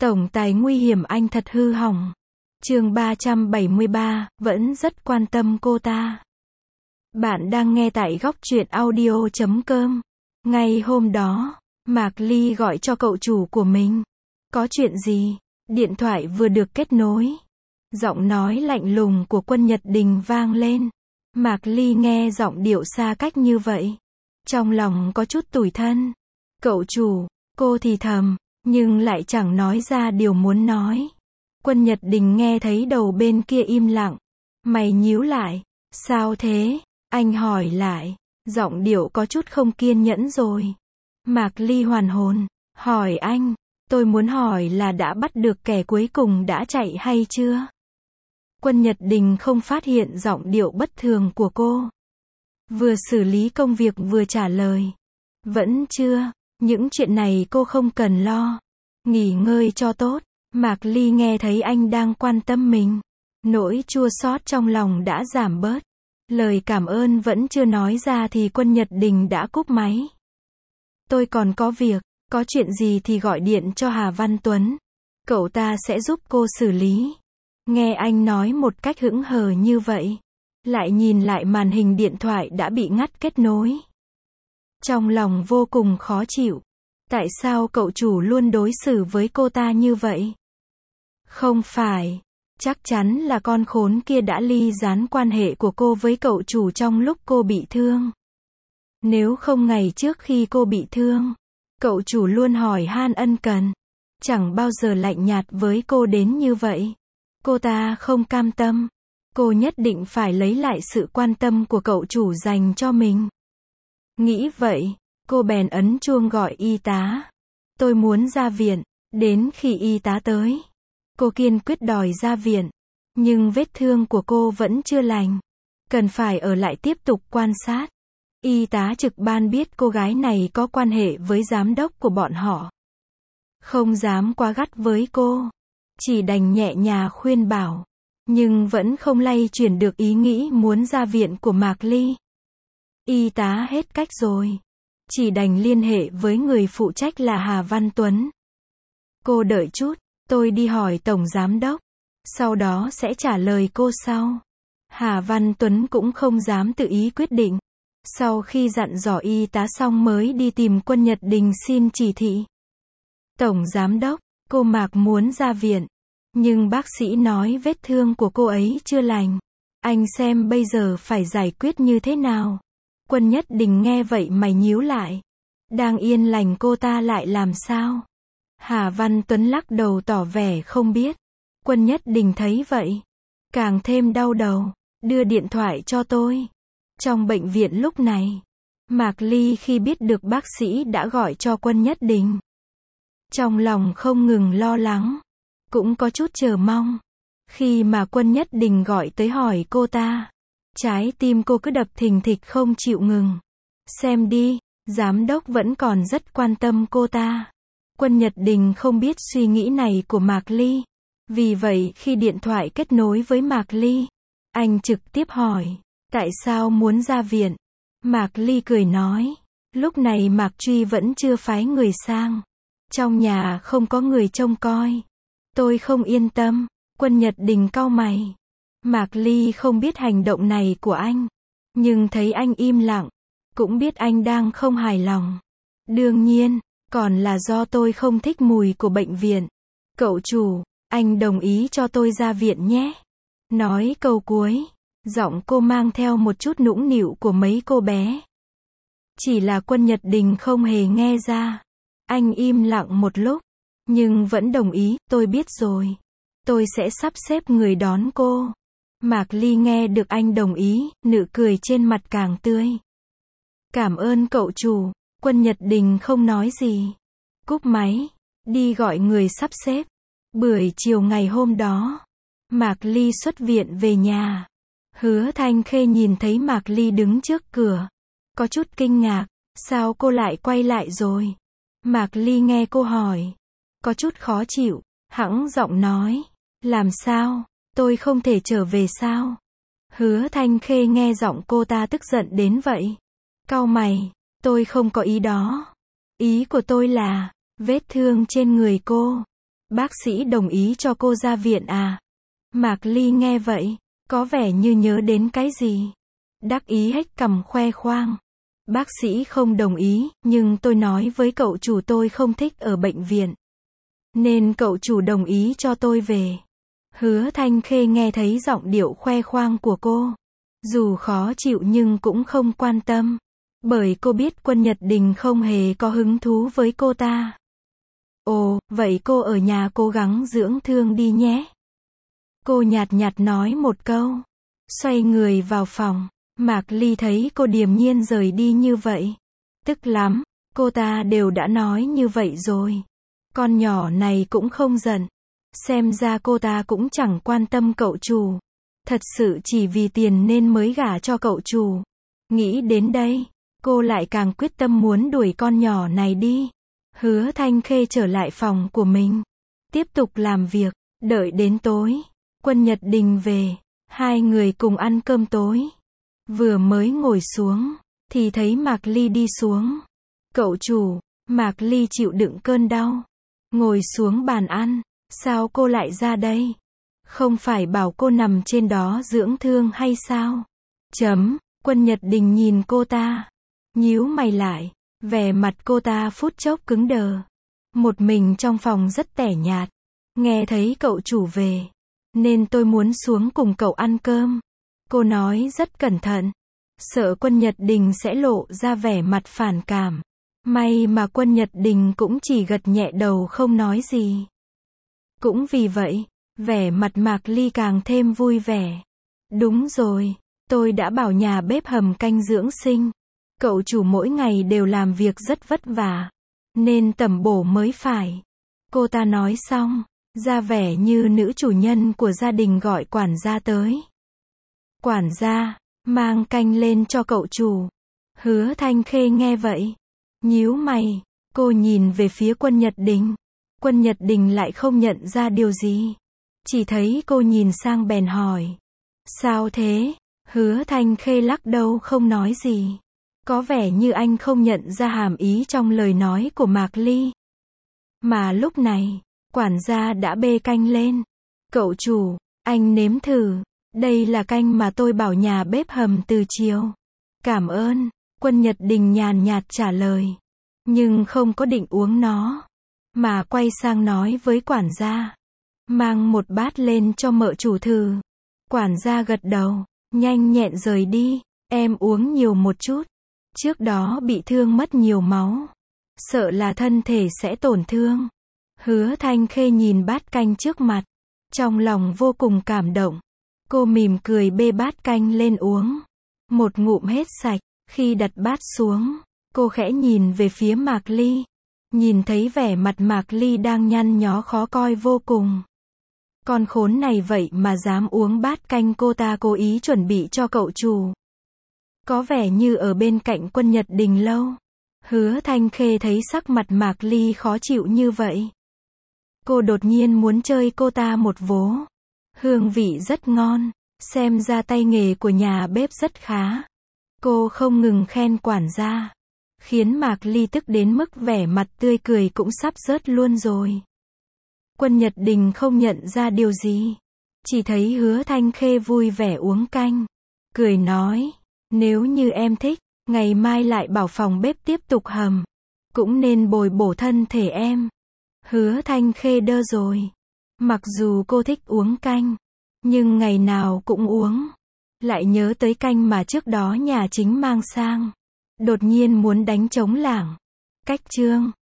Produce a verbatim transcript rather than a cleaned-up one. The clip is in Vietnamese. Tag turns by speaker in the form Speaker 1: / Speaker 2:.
Speaker 1: Tổng tài nguy hiểm anh thật hư hỏng. Chương ba trăm bảy mươi ba, vẫn rất quan tâm cô ta. Bạn đang nghe tại góc truyện audio chấm com. Ngay hôm đó, Mạc Ly gọi cho cậu chủ của mình. Có chuyện gì? Điện thoại vừa được kết nối. Giọng nói lạnh lùng của Quân Nhật Đình vang lên. Mạc Ly nghe giọng điệu xa cách như vậy. Trong lòng có chút tủi thân. Cậu chủ, cô thì thầm, nhưng lại chẳng nói ra điều muốn nói. Quân Nhật Đình nghe thấy đầu bên kia im lặng. Mày nhíu lại. Sao thế? Anh hỏi lại. Giọng điệu có chút không kiên nhẫn rồi. Mạc Ly hoàn hồn. Hỏi anh. Tôi muốn hỏi là đã bắt được kẻ cuối cùng đã chạy hay chưa? Quân Nhật Đình không phát hiện giọng điệu bất thường của cô. Vừa xử lý công việc vừa trả lời. Vẫn chưa. Những chuyện này cô không cần lo. Nghỉ ngơi cho tốt. Mạc Ly nghe thấy anh đang quan tâm mình. Nỗi chua xót trong lòng đã giảm bớt. Lời cảm ơn vẫn chưa nói ra thì Quân Nhật Đình đã cúp máy. Tôi còn có việc, có chuyện gì thì gọi điện cho Hà Văn Tuấn. Cậu ta sẽ giúp cô xử lý. Nghe anh nói một cách hững hờ như vậy. Lại nhìn lại màn hình điện thoại đã bị ngắt kết nối. Trong lòng vô cùng khó chịu. Tại sao cậu chủ luôn đối xử với cô ta như vậy? Không phải. Chắc chắn là con khốn kia đã ly gián quan hệ của cô với cậu chủ trong lúc cô bị thương. Nếu không ngày trước khi cô bị thương, cậu chủ luôn hỏi han ân cần. Chẳng bao giờ lạnh nhạt với cô đến như vậy. Cô ta không cam tâm. Cô nhất định phải lấy lại sự quan tâm của cậu chủ dành cho mình. Nghĩ vậy, cô bèn ấn chuông gọi y tá. Tôi muốn ra viện. Đến khi y tá tới, cô kiên quyết đòi ra viện. Nhưng vết thương của cô vẫn chưa lành. Cần phải ở lại tiếp tục quan sát. Y tá trực ban biết cô gái này có quan hệ với giám đốc của bọn họ. Không dám quá gắt với cô. Chỉ đành nhẹ nhàng khuyên bảo. Nhưng vẫn không lay chuyển được ý nghĩ muốn ra viện của Mạc Ly. Y tá hết cách rồi. Chỉ đành liên hệ với người phụ trách là Hà Văn Tuấn. Cô đợi chút, tôi đi hỏi tổng giám đốc. Sau đó sẽ trả lời cô sau. Hà Văn Tuấn cũng không dám tự ý quyết định. Sau khi dặn dò y tá xong mới đi tìm Quân Nhật Đình xin chỉ thị. Tổng giám đốc, cô Mạc muốn ra viện. Nhưng bác sĩ nói vết thương của cô ấy chưa lành. Anh xem bây giờ phải giải quyết như thế nào. Quân Nhất Đình nghe vậy mày nhíu lại. Đang yên lành cô ta lại làm sao? Hà Văn Tuấn lắc đầu tỏ vẻ không biết. Quân Nhất Đình thấy vậy. Càng thêm đau đầu. Đưa điện thoại cho tôi. Trong bệnh viện lúc này, Mạc Ly khi biết được bác sĩ đã gọi cho Quân Nhất Đình. Trong lòng không ngừng lo lắng. Cũng có chút chờ mong. Khi mà Quân Nhất Đình gọi tới hỏi cô ta. Trái tim cô cứ đập thình thịch không chịu ngừng. Xem đi, giám đốc vẫn còn rất quan tâm cô ta. Quân Nhật Đình không biết suy nghĩ này của Mạc Ly. Vì vậy khi điện thoại kết nối với Mạc Ly, anh trực tiếp hỏi, tại sao muốn ra viện? Mạc Ly cười nói, lúc này Mạc Truy vẫn chưa phái người sang. Trong nhà không có người trông coi. Tôi không yên tâm. Quân Nhật Đình cau mày. Mạc Ly không biết hành động này của anh. Nhưng thấy anh im lặng, cũng biết anh đang không hài lòng. Đương nhiên, còn là do tôi không thích mùi của bệnh viện. Cậu chủ, anh đồng ý cho tôi ra viện nhé. Nói câu cuối, giọng cô mang theo một chút nũng nịu của mấy cô bé. Chỉ là Quân Nhật Đình không hề nghe ra. Anh im lặng một lúc, nhưng vẫn đồng ý, tôi biết rồi. Tôi sẽ sắp xếp người đón cô. Mạc Ly nghe được anh đồng ý, nụ cười trên mặt càng tươi. Cảm ơn cậu chủ. Quân Nhật Đình không nói gì. Cúp máy, đi gọi người sắp xếp. Buổi chiều ngày hôm đó, Mạc Ly xuất viện về nhà. Hứa Thanh Khê nhìn thấy Mạc Ly đứng trước cửa. Có chút kinh ngạc, sao cô lại quay lại rồi? Mạc Ly nghe cô hỏi. Có chút khó chịu, hẵng giọng nói. Làm sao? Tôi không thể trở về sao? Hứa Thanh Khê nghe giọng cô ta tức giận đến vậy. Cau mày, tôi không có ý đó. Ý của tôi là, vết thương trên người cô Bác sĩ đồng ý cho cô ra viện à? Mạc Ly nghe vậy, có vẻ như nhớ đến cái gì. Đắc ý hếch cằm khoe khoang. Bác sĩ không đồng ý, nhưng tôi nói với cậu chủ tôi không thích ở bệnh viện. Nên cậu chủ đồng ý cho tôi về. Hứa Thanh Khê nghe thấy giọng điệu khoe khoang của cô. Dù khó chịu nhưng cũng không quan tâm. Bởi cô biết Quân Nhật Đình không hề có hứng thú với cô ta. Ồ, vậy cô ở nhà cố gắng dưỡng thương đi nhé. Cô nhạt nhạt nói một câu. Xoay người vào phòng. Mạc Ly thấy cô điềm nhiên rời đi như vậy. Tức lắm, cô ta đều đã nói như vậy rồi. Con nhỏ này cũng không giận. Xem ra cô ta cũng chẳng quan tâm cậu chủ. Thật sự chỉ vì tiền nên mới gả cho cậu chủ. Nghĩ đến đây, cô lại càng quyết tâm muốn đuổi con nhỏ này đi. Hứa Thanh Khê trở lại phòng của mình. Tiếp tục làm việc, đợi đến tối. Quân Nhật Đình về. Hai người cùng ăn cơm tối. Vừa mới ngồi xuống, thì thấy Mạc Ly đi xuống. Cậu chủ, Mạc Ly chịu đựng cơn đau. Ngồi xuống bàn ăn. Sao cô lại ra đây? Không phải bảo cô nằm trên đó dưỡng thương hay sao? Chấm, Quân Nhật Đình nhìn cô ta. Nhíu mày lại. Vẻ mặt cô ta phút chốc cứng đờ. Một mình trong phòng rất tẻ nhạt. Nghe thấy cậu chủ về. Nên tôi muốn xuống cùng cậu ăn cơm. Cô nói rất cẩn thận. Sợ Quân Nhật Đình sẽ lộ ra vẻ mặt phản cảm. May mà Quân Nhật Đình cũng chỉ gật nhẹ đầu không nói gì. Cũng vì vậy, vẻ mặt Mạc Ly càng thêm vui vẻ. Đúng rồi, tôi đã bảo nhà bếp hầm canh dưỡng sinh. Cậu chủ mỗi ngày đều làm việc rất vất vả. Nên tẩm bổ mới phải. Cô ta nói xong, ra vẻ như nữ chủ nhân của gia đình gọi quản gia tới. Quản gia, mang canh lên cho cậu chủ. Hứa Thanh Khê nghe vậy. Nhíu mày, cô nhìn về phía Quân Nhật Đình. Quân Nhật Đình lại không nhận ra điều gì. Chỉ thấy cô nhìn sang bèn hỏi. Sao thế? Hứa Thanh Khê lắc đầu không nói gì. Có vẻ như anh không nhận ra hàm ý trong lời nói của Mạc Ly. Mà lúc này, quản gia đã bê canh lên. Cậu chủ, anh nếm thử. Đây là canh mà tôi bảo nhà bếp hầm từ chiều. Cảm ơn, Quân Nhật Đình nhàn nhạt trả lời. Nhưng không có định uống nó. Mà quay sang nói với quản gia. Mang một bát lên cho mợ chủ thử. Quản gia gật đầu, nhanh nhẹn rời đi. Em uống nhiều một chút. Trước đó bị thương mất nhiều máu. Sợ là thân thể sẽ tổn thương. Hứa Thanh Khê nhìn bát canh trước mặt. Trong lòng vô cùng cảm động. Cô mỉm cười bê bát canh lên uống. Một ngụm hết sạch. Khi đặt bát xuống, cô khẽ nhìn về phía Mạc Ly. Nhìn thấy vẻ mặt Mạc Ly đang nhăn nhó khó coi vô cùng. Con khốn này vậy mà dám uống bát canh cô ta cố ý chuẩn bị cho cậu chủ. Có vẻ như ở bên cạnh Quân Nhật Đình lâu. Hứa Thanh Khê thấy sắc mặt Mạc Ly khó chịu như vậy. Cô đột nhiên muốn chơi cô ta một vố. Hương vị rất ngon. Xem ra tay nghề của nhà bếp rất khá. Cô không ngừng khen quản gia. Khiến Mạc Ly tức đến mức vẻ mặt tươi cười cũng sắp rớt luôn rồi. Quân Nhật Đình không nhận ra điều gì. Chỉ thấy Hứa Thanh Khê vui vẻ uống canh. Cười nói. Nếu như em thích, ngày mai lại bảo phòng bếp tiếp tục hầm. Cũng nên bồi bổ thân thể em. Hứa Thanh Khê đơ rồi. Mặc dù cô thích uống canh. Nhưng ngày nào cũng uống. Lại nhớ tới canh mà trước đó nhà chính mang sang. Đột nhiên muốn đánh trống lảng. Cách chương